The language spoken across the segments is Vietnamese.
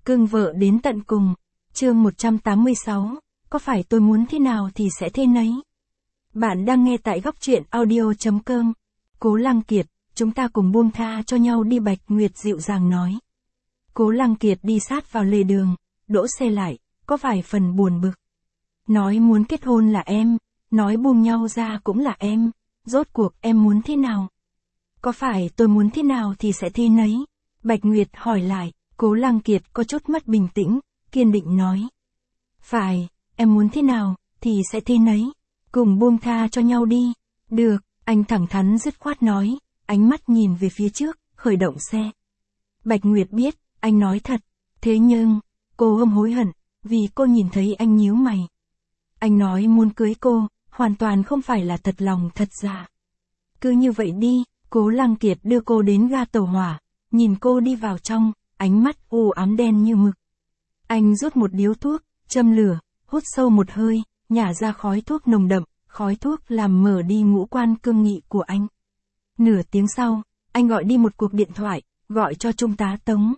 Cưng vợ đến tận cùng. Chương 186, có phải tôi muốn thế nào thì sẽ thế nấy. Bạn đang nghe tại góc truyện audio.com. Cố Lăng Kiệt, chúng ta cùng buông tha cho nhau đi, Bạch Nguyệt dịu dàng nói. Cố Lăng Kiệt đi sát vào lề đường, đỗ xe lại, có vài phần buồn bực. Nói muốn kết hôn là em, nói buông nhau ra cũng là em, rốt cuộc em muốn thế nào? Có phải tôi muốn thế nào thì sẽ thế nấy? Bạch Nguyệt hỏi lại. Cố Lăng Kiệt có chút mất bình tĩnh, kiên định nói. Phải, em muốn thế nào, thì sẽ thế nấy. Cùng buông tha cho nhau đi. Được, anh thẳng thắn dứt khoát nói, ánh mắt nhìn về phía trước, khởi động xe. Bạch Nguyệt biết, anh nói thật. Thế nhưng, cô hối hận, vì cô nhìn thấy anh nhíu mày. Anh nói muốn cưới cô, hoàn toàn không phải là thật lòng thật dạ. Cứ như vậy đi, Cố Lăng Kiệt đưa cô đến ga tàu hỏa, nhìn cô đi vào trong. Ánh mắt u ám đen như mực. Anh rút một điếu thuốc, châm lửa, hút sâu một hơi, nhả ra khói thuốc nồng đậm, khói thuốc làm mở đi ngũ quan cương nghị của anh. Nửa tiếng sau, anh gọi đi một cuộc điện thoại, gọi cho Trung tá Tống.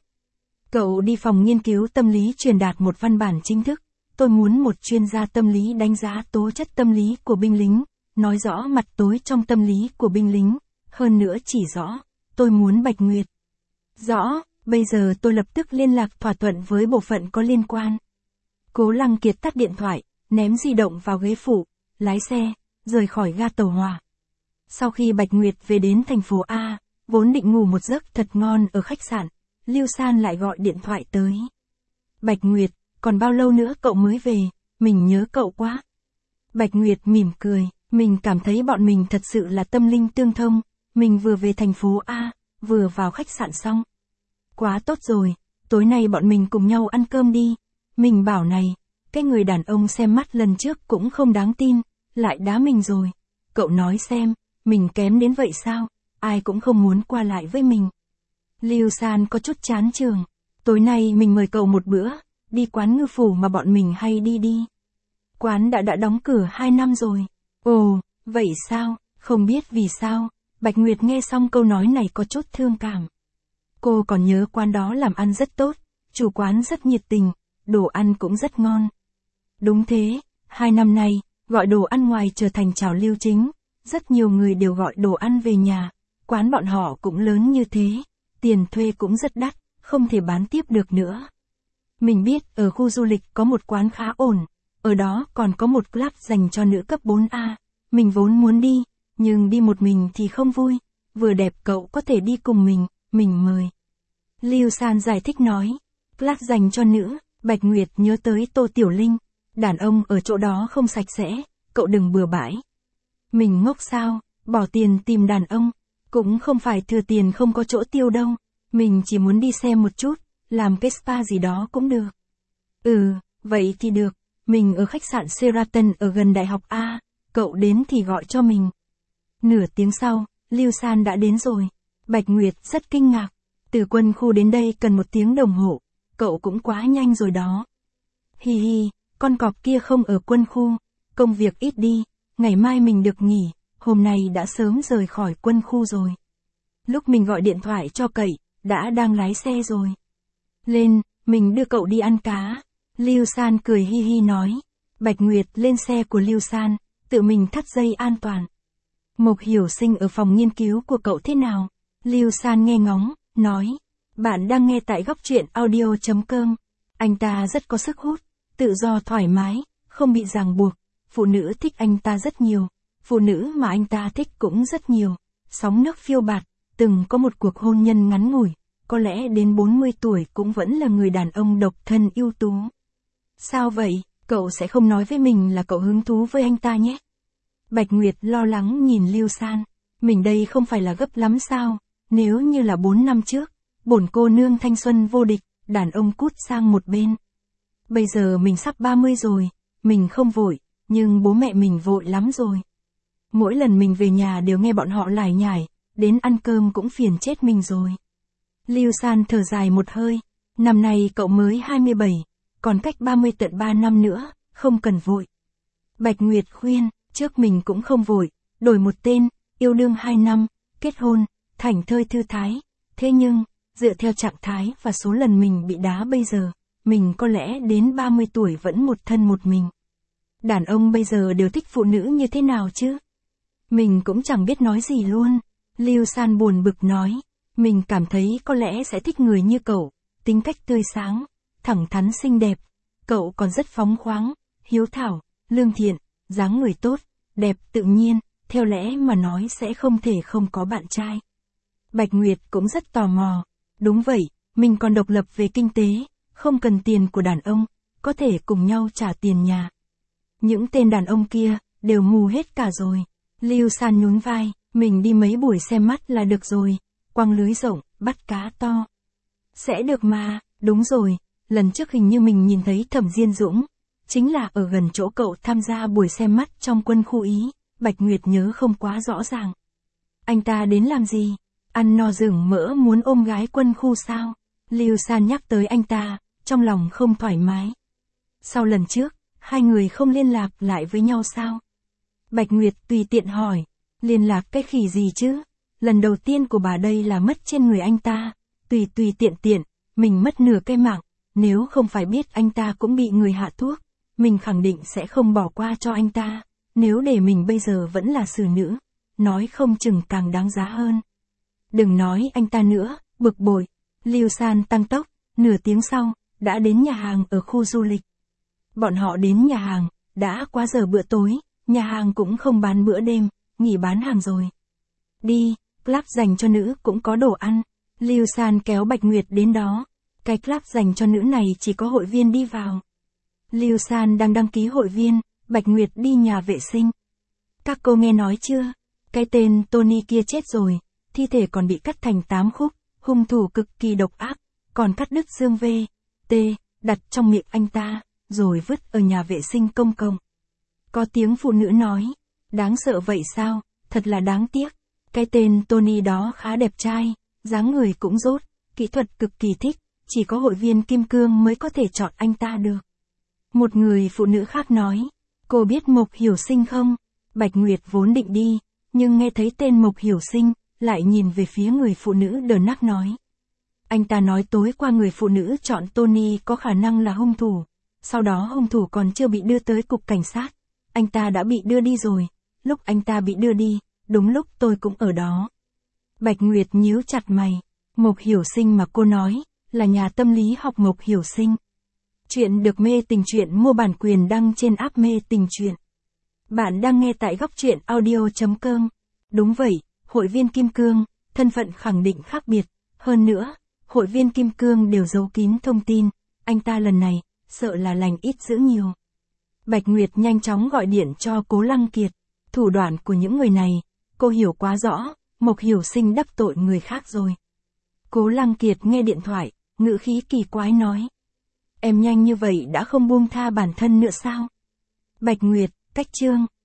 Cậu đi phòng nghiên cứu tâm lý truyền đạt một văn bản chính thức. Tôi muốn một chuyên gia tâm lý đánh giá tố chất tâm lý của binh lính, nói rõ mặt tối trong tâm lý của binh lính, hơn nữa chỉ rõ, tôi muốn Bạch Nguyệt. Rõ. Bây giờ tôi lập tức liên lạc thỏa thuận với bộ phận có liên quan. Cố Lăng Kiệt tắt điện thoại, ném di động vào ghế phụ, lái xe, rời khỏi ga tàu hỏa. Sau khi Bạch Nguyệt về đến thành phố A, vốn định ngủ một giấc thật ngon ở khách sạn, Lưu San lại gọi điện thoại tới. Bạch Nguyệt, còn bao lâu nữa cậu mới về, mình nhớ cậu quá. Bạch Nguyệt mỉm cười, mình cảm thấy bọn mình thật sự là tâm linh tương thông, mình vừa về thành phố A, vừa vào khách sạn xong. Quá tốt rồi, tối nay bọn mình cùng nhau ăn cơm đi. Mình bảo này, cái người đàn ông xem mắt lần trước cũng không đáng tin, lại đá mình rồi. Cậu nói xem, mình kém đến vậy sao, ai cũng không muốn qua lại với mình. Lưu San có chút chán trường, tối nay mình mời cậu một bữa, đi quán ngư phủ mà bọn mình hay đi đi. Quán đã đóng cửa 2 năm rồi. Ồ, vậy sao, không biết vì sao, Bạch Nguyệt nghe xong câu nói này có chút thương cảm. Cô còn nhớ quán đó làm ăn rất tốt, chủ quán rất nhiệt tình, đồ ăn cũng rất ngon. Đúng thế, 2 năm nay, gọi đồ ăn ngoài trở thành trào lưu chính, rất nhiều người đều gọi đồ ăn về nhà, quán bọn họ cũng lớn như thế, tiền thuê cũng rất đắt, không thể bán tiếp được nữa. Mình biết ở khu du lịch có một quán khá ổn, ở đó còn có một club dành cho nữ cấp 4A, mình vốn muốn đi, nhưng đi một mình thì không vui, vừa đẹp cậu có thể đi cùng mình mời. Lưu San giải thích nói, club dành cho nữ, Bạch Nguyệt nhớ tới Tô Tiểu Linh, đàn ông ở chỗ đó không sạch sẽ, cậu đừng bừa bãi. Mình ngốc sao, bỏ tiền tìm đàn ông, cũng không phải thừa tiền không có chỗ tiêu đâu, mình chỉ muốn đi xem một chút, làm cái spa gì đó cũng được. Vậy thì được, mình ở khách sạn Sheraton ở gần đại học A, cậu đến thì gọi cho mình. Nửa tiếng sau, Lưu San đã đến rồi, Bạch Nguyệt rất kinh ngạc. Từ quân khu đến đây cần 1 tiếng đồng hồ, cậu cũng quá nhanh rồi đó. Hi hi, con cọp kia không ở quân khu, công việc ít đi, ngày mai mình được nghỉ, hôm nay đã sớm rời khỏi quân khu rồi. Lúc mình gọi điện thoại cho cậy, đã đang lái xe rồi. Lên, mình đưa cậu đi ăn cá. Lưu San cười hi hi nói. Bạch Nguyệt lên xe của Lưu San, tự mình thắt dây an toàn. Mộc Hiểu Sinh ở phòng nghiên cứu của cậu thế nào? Lưu San nghe ngóng, nói, bạn đang nghe tại góc truyện audio.com. Anh ta rất có sức hút, tự do thoải mái, không bị ràng buộc. Phụ nữ thích anh ta rất nhiều, phụ nữ mà anh ta thích cũng rất nhiều. Sóng nước phiêu bạt, từng có một cuộc hôn nhân ngắn ngủi, có lẽ đến 40 tuổi cũng vẫn là người đàn ông độc thân ưu tú. Sao vậy, cậu sẽ không nói với mình là cậu hứng thú với anh ta nhé? Bạch Nguyệt lo lắng nhìn Lưu San, mình đây không phải là gấp lắm sao? Nếu như là 4 năm trước, bổn cô nương thanh xuân vô địch, đàn ông cút sang một bên. Bây giờ mình sắp 30 rồi, mình không vội, nhưng bố mẹ mình vội lắm rồi. Mỗi lần mình về nhà đều nghe bọn họ lải nhải, đến ăn cơm cũng phiền chết mình rồi. Lưu San thở dài một hơi, năm nay cậu mới 27, còn cách 30 tận 3 năm nữa, không cần vội. Bạch Nguyệt khuyên, trước mình cũng không vội, đổi một tên, yêu đương 2 năm, kết hôn, thảnh thơi thư thái. Thế nhưng, dựa theo trạng thái và số lần mình bị đá bây giờ, mình có lẽ đến 30 tuổi vẫn một thân một mình. Đàn ông bây giờ đều thích phụ nữ như thế nào chứ? Mình cũng chẳng biết nói gì luôn. Lưu San buồn bực nói, mình cảm thấy có lẽ sẽ thích người như cậu, tính cách tươi sáng, thẳng thắn xinh đẹp. Cậu còn rất phóng khoáng, hiếu thảo, lương thiện, dáng người tốt, đẹp tự nhiên, theo lẽ mà nói sẽ không thể không có bạn trai. Bạch Nguyệt cũng rất tò mò. Đúng vậy, mình còn độc lập về kinh tế, không cần tiền của đàn ông, có thể cùng nhau trả tiền nhà. Những tên đàn ông kia, đều mù hết cả rồi. Lưu San nhún vai, mình đi mấy buổi xem mắt là được rồi, quăng lưới rộng, bắt cá to. Sẽ được mà, đúng rồi, lần trước hình như mình nhìn thấy Thẩm Diên Dũng, chính là ở gần chỗ cậu tham gia buổi xem mắt trong quân khu Ý, Bạch Nguyệt nhớ không quá rõ ràng. Anh ta đến làm gì? Ăn no rừng mỡ muốn ôm gái quân khu sao? Lưu San nhắc tới anh ta, trong lòng không thoải mái. Sau lần trước, hai người không liên lạc lại với nhau sao? Bạch Nguyệt tùy tiện hỏi, liên lạc cái khỉ gì chứ? Lần đầu tiên của bà đây là mất trên người anh ta, tùy tiện, mình mất nửa cái mạng, nếu không phải biết anh ta cũng bị người hạ thuốc, mình khẳng định sẽ không bỏ qua cho anh ta, nếu để mình bây giờ vẫn là xử nữ, nói không chừng càng đáng giá hơn. Đừng nói anh ta nữa, bực bội. Lưu San tăng tốc, nửa tiếng sau, đã đến nhà hàng ở khu du lịch. Bọn họ đến nhà hàng, đã quá giờ bữa tối, nhà hàng cũng không bán bữa đêm, nghỉ bán hàng rồi. Đi, club dành cho nữ cũng có đồ ăn. Lưu San kéo Bạch Nguyệt đến đó. Cái club dành cho nữ này chỉ có hội viên đi vào. Lưu San đang đăng ký hội viên, Bạch Nguyệt đi nhà vệ sinh. Các cô nghe nói chưa? Cái tên Tony kia chết rồi, thi thể còn bị cắt thành 8 khúc, hung thủ cực kỳ độc ác, còn cắt đứt xương V.T. đặt trong miệng anh ta, rồi vứt ở nhà vệ sinh công cộng. Có tiếng phụ nữ nói, đáng sợ vậy sao, thật là đáng tiếc. Cái tên Tony đó khá đẹp trai, dáng người cũng rốt, kỹ thuật cực kỳ thích, chỉ có hội viên kim cương mới có thể chọn anh ta được. Một người phụ nữ khác nói, cô biết Mộc Hiểu Sinh không? Bạch Nguyệt vốn định đi, nhưng nghe thấy tên Mộc Hiểu Sinh, lại nhìn về phía người phụ nữ đờ nắc nói. Anh ta nói tối qua người phụ nữ chọn Tony có khả năng là hung thủ, sau đó hung thủ còn chưa bị đưa tới cục cảnh sát, anh ta đã bị đưa đi rồi, lúc anh ta bị đưa đi, đúng lúc tôi cũng ở đó. Bạch Nguyệt nhíu chặt mày, Mộc Hiểu Sinh mà cô nói, là nhà tâm lý học Mộc Hiểu Sinh. Chuyện được Mê Tình Truyện mua bản quyền đăng trên app Mê Tình Truyện. Bạn đang nghe tại góc truyện audio.com. Đúng vậy, hội viên kim cương, thân phận khẳng định khác biệt, hơn nữa, hội viên kim cương đều giấu kín thông tin, anh ta lần này, sợ là lành ít dữ nhiều. Bạch Nguyệt nhanh chóng gọi điện cho Cố Lăng Kiệt, thủ đoạn của những người này, cô hiểu quá rõ, Mộc Hiểu Sinh đắc tội người khác rồi. Cố Lăng Kiệt nghe điện thoại, ngữ khí kỳ quái nói. Em nhanh như vậy đã không buông tha bản thân nữa sao? Bạch Nguyệt, cách chương.